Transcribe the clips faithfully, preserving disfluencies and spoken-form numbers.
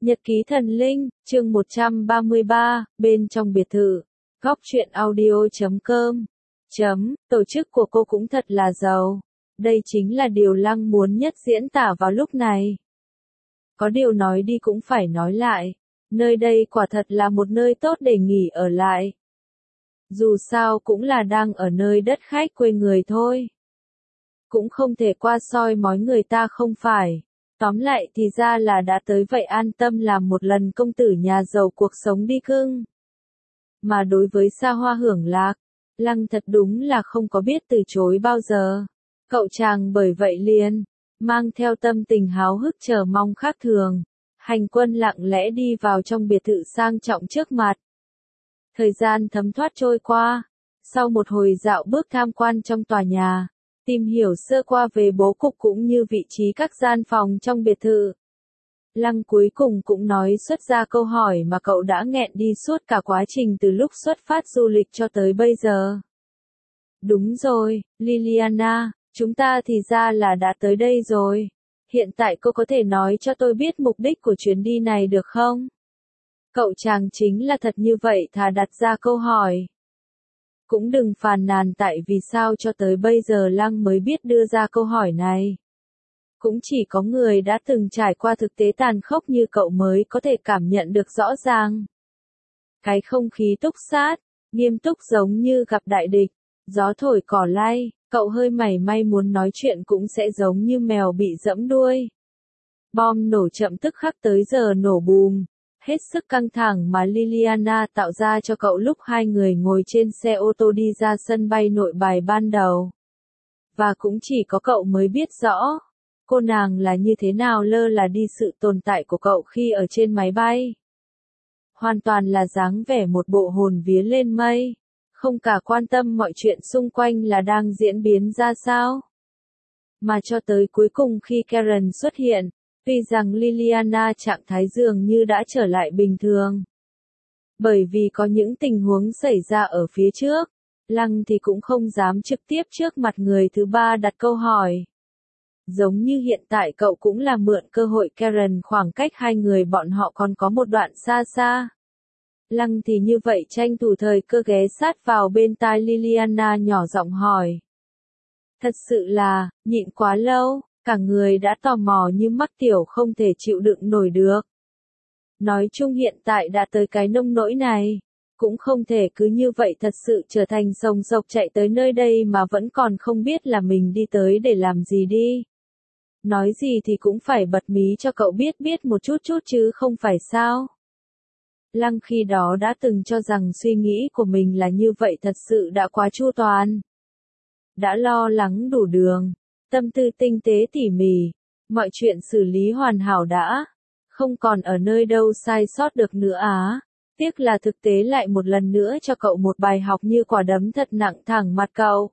Nhật ký thần linh, chương một trăm ba mươi ba, bên trong biệt thự. Góc truyện audio chấm com. Chấm, tổ chức của cô cũng thật là giàu. Đây chính là điều Lăng muốn nhất diễn tả vào lúc này. Có điều nói đi cũng phải nói lại. Nơi đây quả thật là một nơi tốt để nghỉ ở lại. Dù sao cũng là đang ở nơi đất khách quê người thôi. Cũng không thể qua soi mói người ta không phải. Tóm lại thì ra là đã tới vậy, an tâm làm một lần công tử nhà giàu cuộc sống đi cưng. Mà đối với xa hoa hưởng lạc, Lăng thật đúng là không có biết từ chối bao giờ. Cậu chàng bởi vậy liền, mang theo tâm tình háo hức chờ mong khác thường, hành quân lặng lẽ đi vào trong biệt thự sang trọng trước mặt. Thời gian thấm thoát trôi qua, sau một hồi dạo bước tham quan trong tòa nhà, tìm hiểu sơ qua về bố cục cũng như vị trí các gian phòng trong biệt thự, Lăng cuối cùng cũng nói xuất ra câu hỏi mà cậu đã nghẹn đi suốt cả quá trình từ lúc xuất phát du lịch cho tới bây giờ. Đúng rồi, Liliana, chúng ta thì ra là đã tới đây rồi. Hiện tại cô có thể nói cho tôi biết mục đích của chuyến đi này được không? Cậu chàng chính là thật như vậy thà đặt ra câu hỏi. Cũng đừng phàn nàn tại vì sao cho tới bây giờ Lăng mới biết đưa ra câu hỏi này. Cũng chỉ có người đã từng trải qua thực tế tàn khốc như cậu mới có thể cảm nhận được rõ ràng. Cái không khí túc sát, nghiêm túc giống như gặp đại địch, gió thổi cỏ lay, cậu hơi mảy may muốn nói chuyện cũng sẽ giống như mèo bị giẫm đuôi. Bom nổ chậm tức khắc tới giờ nổ bùm, hết sức căng thẳng mà Liliana tạo ra cho cậu lúc hai người ngồi trên xe ô tô đi ra sân bay Nội Bài ban đầu. Và cũng chỉ có cậu mới biết rõ. Cô nàng là như thế nào lơ là đi sự tồn tại của cậu khi ở trên máy bay. Hoàn toàn là dáng vẻ một bộ hồn vía lên mây, không cả quan tâm mọi chuyện xung quanh là đang diễn biến ra sao. Mà cho tới cuối cùng khi Karen xuất hiện, tuy rằng Liliana trạng thái dường như đã trở lại bình thường. Bởi vì có những tình huống xảy ra ở phía trước, Lăng thì cũng không dám trực tiếp trước mặt người thứ ba đặt câu hỏi. Giống như hiện tại cậu cũng là mượn cơ hội Karen khoảng cách hai người bọn họ còn có một đoạn xa xa. Lăng thì như vậy tranh thủ thời cơ ghé sát vào bên tai Liliana nhỏ giọng hỏi. Thật sự là, nhịn quá lâu, cả người đã tò mò như mắc tiểu không thể chịu đựng nổi được. Nói chung hiện tại đã tới cái nông nỗi này, cũng không thể cứ như vậy thật sự trở thành sồng sộc chạy tới nơi đây mà vẫn còn không biết là mình đi tới để làm gì đi. Nói gì thì cũng phải bật mí cho cậu biết biết một chút chút chứ không phải sao. Lăng khi đó đã từng cho rằng suy nghĩ của mình là như vậy thật sự đã quá chu toàn. Đã lo lắng đủ đường, tâm tư tinh tế tỉ mỉ, mọi chuyện xử lý hoàn hảo đã, không còn ở nơi đâu sai sót được nữa á. Tiếc là thực tế lại một lần nữa cho cậu một bài học như quả đấm thật nặng thẳng mặt cậu.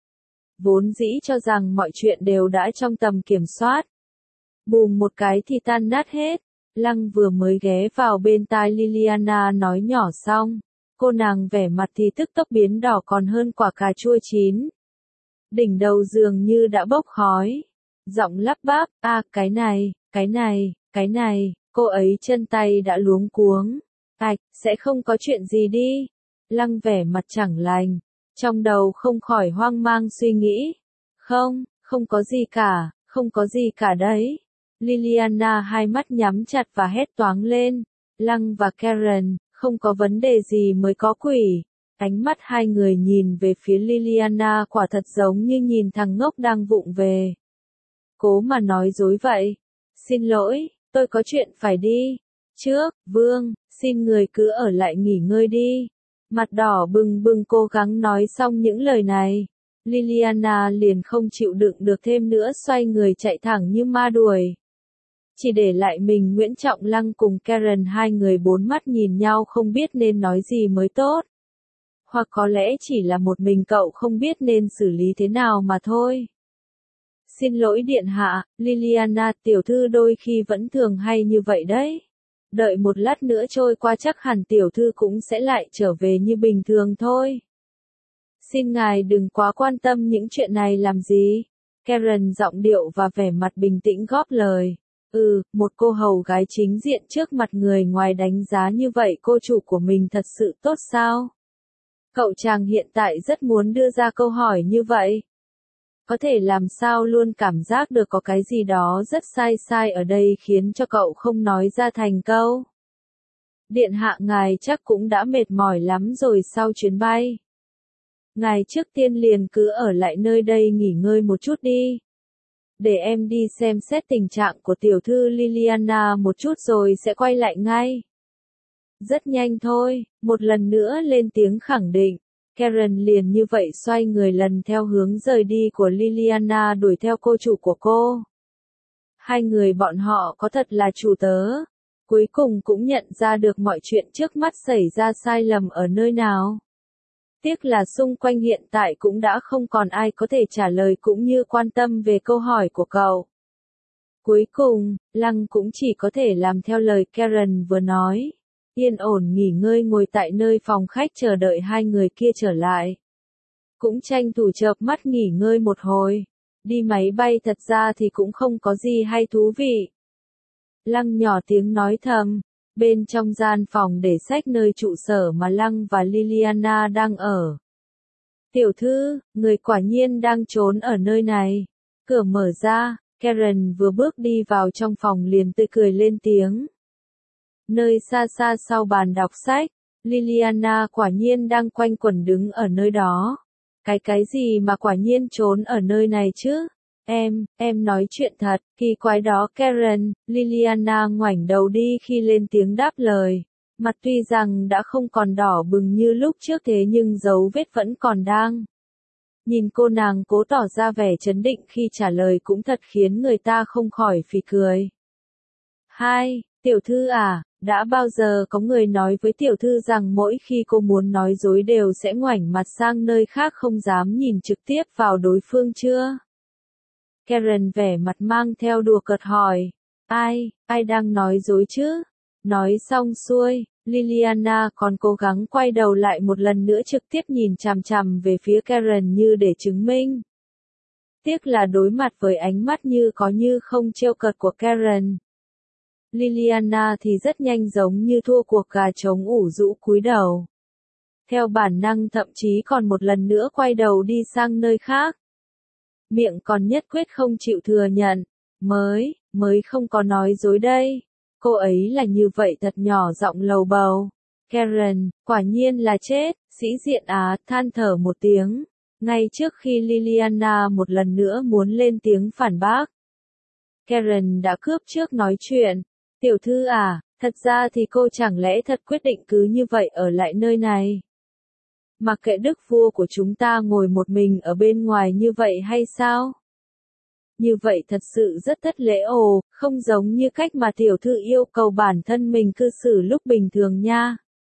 Vốn dĩ cho rằng mọi chuyện đều đã trong tầm kiểm soát. Bùm một cái thì tan nát hết. Lăng vừa mới ghé vào bên tai Liliana nói nhỏ xong. Cô nàng vẻ mặt thì tức tốc biến đỏ còn hơn quả cà chua chín. Đỉnh đầu dường như đã bốc khói. Giọng lắp bắp, a à, cái này, cái này, cái này, cô ấy chân tay đã luống cuống. Ảch, sẽ không có chuyện gì đi. Lăng vẻ mặt chẳng lành. Trong đầu không khỏi hoang mang suy nghĩ. Không, không có gì cả, không có gì cả đấy. Liliana hai mắt nhắm chặt và hét toáng lên. Lăng và Karen, không có vấn đề gì mới có quỷ. Ánh mắt hai người nhìn về phía Liliana quả thật giống như nhìn thằng ngốc đang vụng về. Cố mà nói dối vậy. Xin lỗi, tôi có chuyện phải đi. Trước, Vương, xin người cứ ở lại nghỉ ngơi đi. Mặt đỏ bừng bừng cố gắng nói xong những lời này. Liliana liền không chịu đựng được thêm nữa xoay người chạy thẳng như ma đuổi. Chỉ để lại mình Nguyễn Trọng Lăng cùng Karen hai người bốn mắt nhìn nhau không biết nên nói gì mới tốt. Hoặc có lẽ chỉ là một mình cậu không biết nên xử lý thế nào mà thôi. Xin lỗi điện hạ, Liliana tiểu thư đôi khi vẫn thường hay như vậy đấy. Đợi một lát nữa trôi qua chắc hẳn tiểu thư cũng sẽ lại trở về như bình thường thôi. Xin ngài đừng quá quan tâm những chuyện này làm gì. Karen giọng điệu và vẻ mặt bình tĩnh góp lời. Ừ, một cô hầu gái chính diện trước mặt người ngoài đánh giá như vậy cô chủ của mình thật sự tốt sao? Cậu chàng hiện tại rất muốn đưa ra câu hỏi như vậy. Có thể làm sao luôn cảm giác được có cái gì đó rất sai sai ở đây khiến cho cậu không nói ra thành câu. Điện hạ ngài chắc cũng đã mệt mỏi lắm rồi sau chuyến bay. Ngài trước tiên liền cứ ở lại nơi đây nghỉ ngơi một chút đi. Để em đi xem xét tình trạng của tiểu thư Liliana một chút rồi sẽ quay lại ngay. Rất nhanh thôi, một lần nữa lên tiếng khẳng định. Karen liền như vậy xoay người lần theo hướng rời đi của Liliana đuổi theo cô chủ của cô. Hai người bọn họ có thật là chủ tớ. Cuối cùng cũng nhận ra được mọi chuyện trước mắt xảy ra sai lầm ở nơi nào. Tiếc là xung quanh hiện tại cũng đã không còn ai có thể trả lời cũng như quan tâm về câu hỏi của cậu. Cuối cùng, Lăng cũng chỉ có thể làm theo lời Karen vừa nói. Yên ổn nghỉ ngơi ngồi tại nơi phòng khách chờ đợi hai người kia trở lại. Cũng tranh thủ chợp mắt nghỉ ngơi một hồi. Đi máy bay thật ra thì cũng không có gì hay thú vị. Lăng nhỏ tiếng nói thầm. Bên trong gian phòng để sách nơi trụ sở mà Lăng và Liliana đang ở. Tiểu thư, người quả nhiên đang trốn ở nơi này. Cửa mở ra, Karen vừa bước đi vào trong phòng liền tươi cười lên tiếng. Nơi xa xa sau bàn đọc sách, Liliana quả nhiên đang quanh quẩn đứng ở nơi đó. Cái cái gì mà quả nhiên trốn ở nơi này chứ? Em, em nói chuyện thật, kỳ quái đó Karen, Liliana ngoảnh đầu đi khi lên tiếng đáp lời. Mặt tuy rằng đã không còn đỏ bừng như lúc trước thế nhưng dấu vết vẫn còn đang. Nhìn cô nàng cố tỏ ra vẻ trấn định khi trả lời cũng thật khiến người ta không khỏi phì cười. Hai, tiểu thư à, đã bao giờ có người nói với tiểu thư rằng mỗi khi cô muốn nói dối đều sẽ ngoảnh mặt sang nơi khác không dám nhìn trực tiếp vào đối phương chưa? Karen vẻ mặt mang theo đùa cợt hỏi. Ai, ai đang nói dối chứ? Nói xong xuôi, Liliana còn cố gắng quay đầu lại một lần nữa trực tiếp nhìn chằm chằm về phía Karen như để chứng minh. Tiếc là đối mặt với ánh mắt như có như không trêu cợt của Karen. Liliana thì rất nhanh giống như thua cuộc gà trống ủ rũ cúi đầu. Theo bản năng thậm chí còn một lần nữa quay đầu đi sang nơi khác. Miệng còn nhất quyết không chịu thừa nhận. Mới, mới không có nói dối đây. Cô ấy là như vậy thật nhỏ giọng lầu bầu. Karen, quả nhiên là chết, sĩ diện á, than thở một tiếng. Ngay trước khi Liliana một lần nữa muốn lên tiếng phản bác. Karen đã cướp trước nói chuyện. Tiểu thư à, thật ra thì cô chẳng lẽ thật quyết định cứ như vậy ở lại nơi này. Mặc kệ đức vua của chúng ta ngồi một mình ở bên ngoài như vậy hay sao? Như vậy thật sự rất thất lễ ồ, không giống như cách mà tiểu thư yêu cầu bản thân mình cư xử lúc bình thường nha.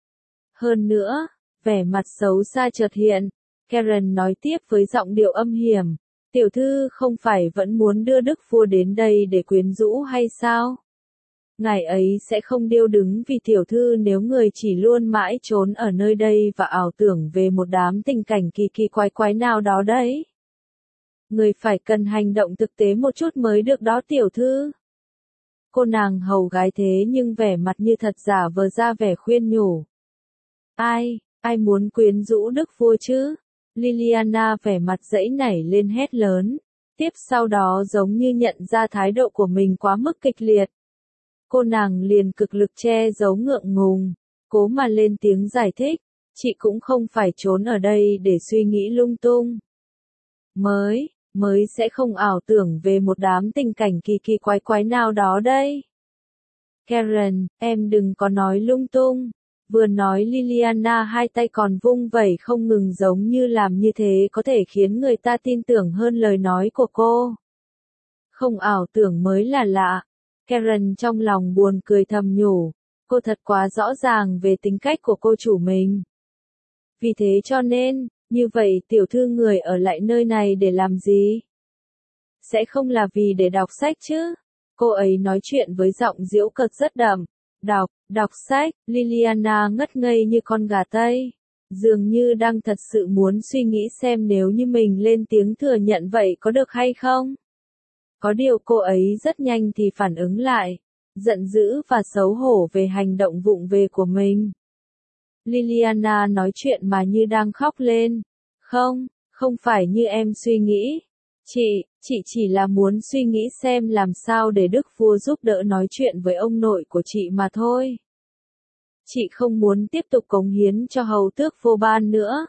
Hơn nữa, vẻ mặt xấu xa chợt hiện, Karen nói tiếp với giọng điệu âm hiểm, tiểu thư không phải vẫn muốn đưa đức vua đến đây để quyến rũ hay sao? Ngài ấy sẽ không điêu đứng vì tiểu thư nếu người chỉ luôn mãi trốn ở nơi đây và ảo tưởng về một đám tình cảnh kỳ kỳ quái quái nào đó đấy. Người phải cần hành động thực tế một chút mới được đó tiểu thư. Cô nàng hầu gái thế nhưng vẻ mặt như thật giả vờ ra vẻ khuyên nhủ. Ai, ai muốn quyến rũ đức vua chứ? Liliana vẻ mặt dãy nảy lên hét lớn. Tiếp sau đó giống như nhận ra thái độ của mình quá mức kịch liệt. Cô nàng liền cực lực che giấu ngượng ngùng, cố mà lên tiếng giải thích, chị cũng không phải trốn ở đây để suy nghĩ lung tung. Mới, mới sẽ không ảo tưởng về một đám tình cảnh kỳ kỳ quái quái nào đó đây. Karen, em đừng có nói lung tung. Vừa nói Liliana hai tay còn vung vẩy không ngừng giống như làm như thế có thể khiến người ta tin tưởng hơn lời nói của cô. Không ảo tưởng mới là lạ. Karen trong lòng buồn cười thầm nhủ, cô thật quá rõ ràng về tính cách của cô chủ mình. Vì thế cho nên, như vậy tiểu thư người ở lại nơi này để làm gì? Sẽ không là vì để đọc sách chứ? Cô ấy nói chuyện với giọng giễu cợt rất đậm. Đọc, đọc sách, Liliana ngất ngây như con gà Tây. Dường như đang thật sự muốn suy nghĩ xem nếu như mình lên tiếng thừa nhận vậy có được hay không? Có điều cô ấy rất nhanh thì phản ứng lại, giận dữ và xấu hổ về hành động vụng về của mình. Liliana nói chuyện mà như đang khóc lên. Không, không phải như em suy nghĩ. Chị, chị chỉ là muốn suy nghĩ xem làm sao để đức vua giúp đỡ nói chuyện với ông nội của chị mà thôi. Chị không muốn tiếp tục cống hiến cho hầu tước vô ban nữa.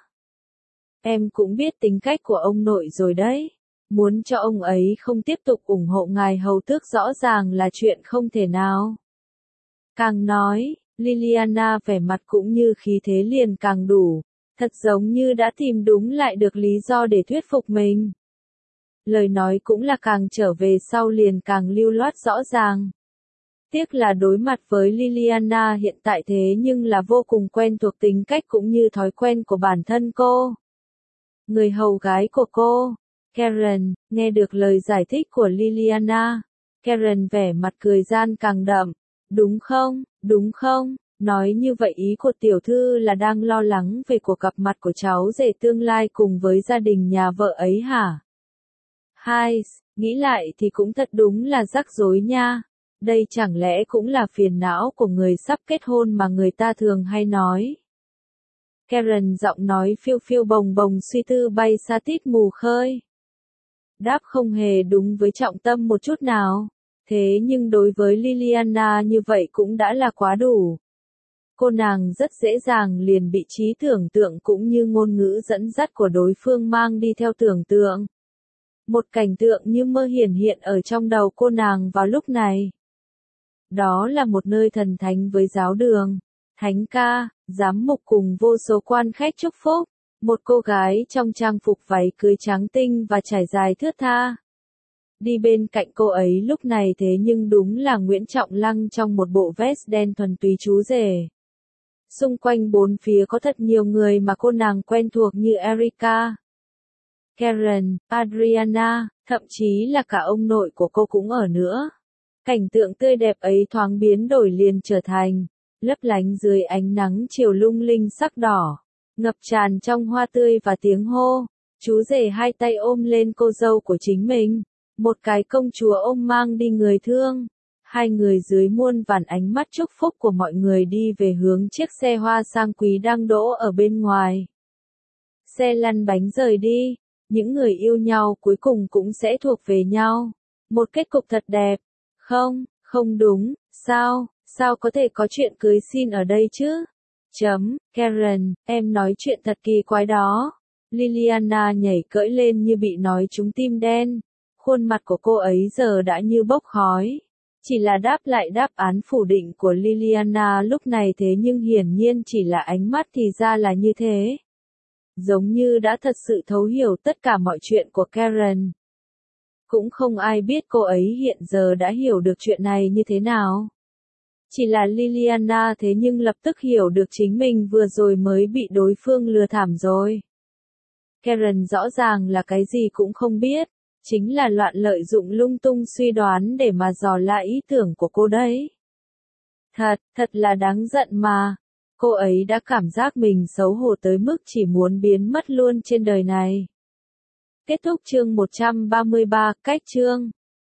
Em cũng biết tính cách của ông nội rồi đấy. Muốn cho ông ấy không tiếp tục ủng hộ ngài hầu tước rõ ràng là chuyện không thể nào. Càng nói, Liliana vẻ mặt cũng như khí thế liền càng đủ, thật giống như đã tìm đúng lại được lý do để thuyết phục mình. Lời nói cũng là càng trở về sau liền càng lưu loát rõ ràng. Tiếc là đối mặt với Liliana hiện tại thế nhưng là vô cùng quen thuộc tính cách cũng như thói quen của bản thân cô. Người hầu gái của cô, Karen, nghe được lời giải thích của Liliana. Karen vẻ mặt cười gian càng đậm. Đúng không, đúng không, nói như vậy ý của tiểu thư là đang lo lắng về cuộc gặp mặt của cháu rể tương lai cùng với gia đình nhà vợ ấy hả? Hai, nghĩ lại thì cũng thật đúng là rắc rối nha. Đây chẳng lẽ cũng là phiền não của người sắp kết hôn mà người ta thường hay nói. Karen giọng nói phiêu phiêu bồng bồng suy tư bay xa tít mù khơi. Đáp không hề đúng với trọng tâm một chút nào. Thế nhưng đối với Liliana như vậy cũng đã là quá đủ. Cô nàng rất dễ dàng liền bị trí tưởng tượng cũng như ngôn ngữ dẫn dắt của đối phương mang đi theo tưởng tượng. Một cảnh tượng như mơ hiển hiện ở trong đầu cô nàng vào lúc này. Đó là một nơi thần thánh với giáo đường, thánh ca, giám mục cùng vô số quan khách chúc phúc. Một cô gái trong trang phục váy cưới trắng tinh và trải dài thướt tha. Đi bên cạnh cô ấy lúc này thế nhưng đúng là Nguyễn Trọng Lăng trong một bộ vest đen thuần túy chú rể. Xung quanh bốn phía có thật nhiều người mà cô nàng quen thuộc như Erica, Karen, Adriana, thậm chí là cả ông nội của cô cũng ở nữa. Cảnh tượng tươi đẹp ấy thoáng biến đổi liền trở thành, lấp lánh dưới ánh nắng chiều lung linh sắc đỏ, ngập tràn trong hoa tươi và tiếng hô. Chú rể hai tay ôm lên cô dâu của chính mình. Một cái công chúa ôm mang đi người thương. Hai người dưới muôn vàn ánh mắt chúc phúc của mọi người đi về hướng chiếc xe hoa sang quý đang đỗ ở bên ngoài. Xe lăn bánh rời đi. Những người yêu nhau cuối cùng cũng sẽ thuộc về nhau. Một kết cục thật đẹp. Không, không đúng, sao, sao có thể có chuyện cưới xin ở đây chứ? Chấm, Karen, em nói chuyện thật kỳ quái đó. Liliana nhảy cẫy lên như bị nói trúng tim đen. Khuôn mặt của cô ấy giờ đã như bốc khói. Chỉ là đáp lại đáp án phủ định của Liliana lúc này thế nhưng hiển nhiên chỉ là ánh mắt thì ra là như thế. Giống như đã thật sự thấu hiểu tất cả mọi chuyện của Karen. Cũng không ai biết cô ấy hiện giờ đã hiểu được chuyện này như thế nào. Chỉ là Liliana thế nhưng lập tức hiểu được chính mình vừa rồi mới bị đối phương lừa thảm rồi. Karen rõ ràng là cái gì cũng không biết. Chính là loạn lợi dụng lung tung suy đoán để mà dò la ý tưởng của cô đấy. Thật, thật là đáng giận mà. Cô ấy đã cảm giác mình xấu hổ tới mức chỉ muốn biến mất luôn trên đời này. Kết thúc chương một trăm ba mươi ba, cách chương.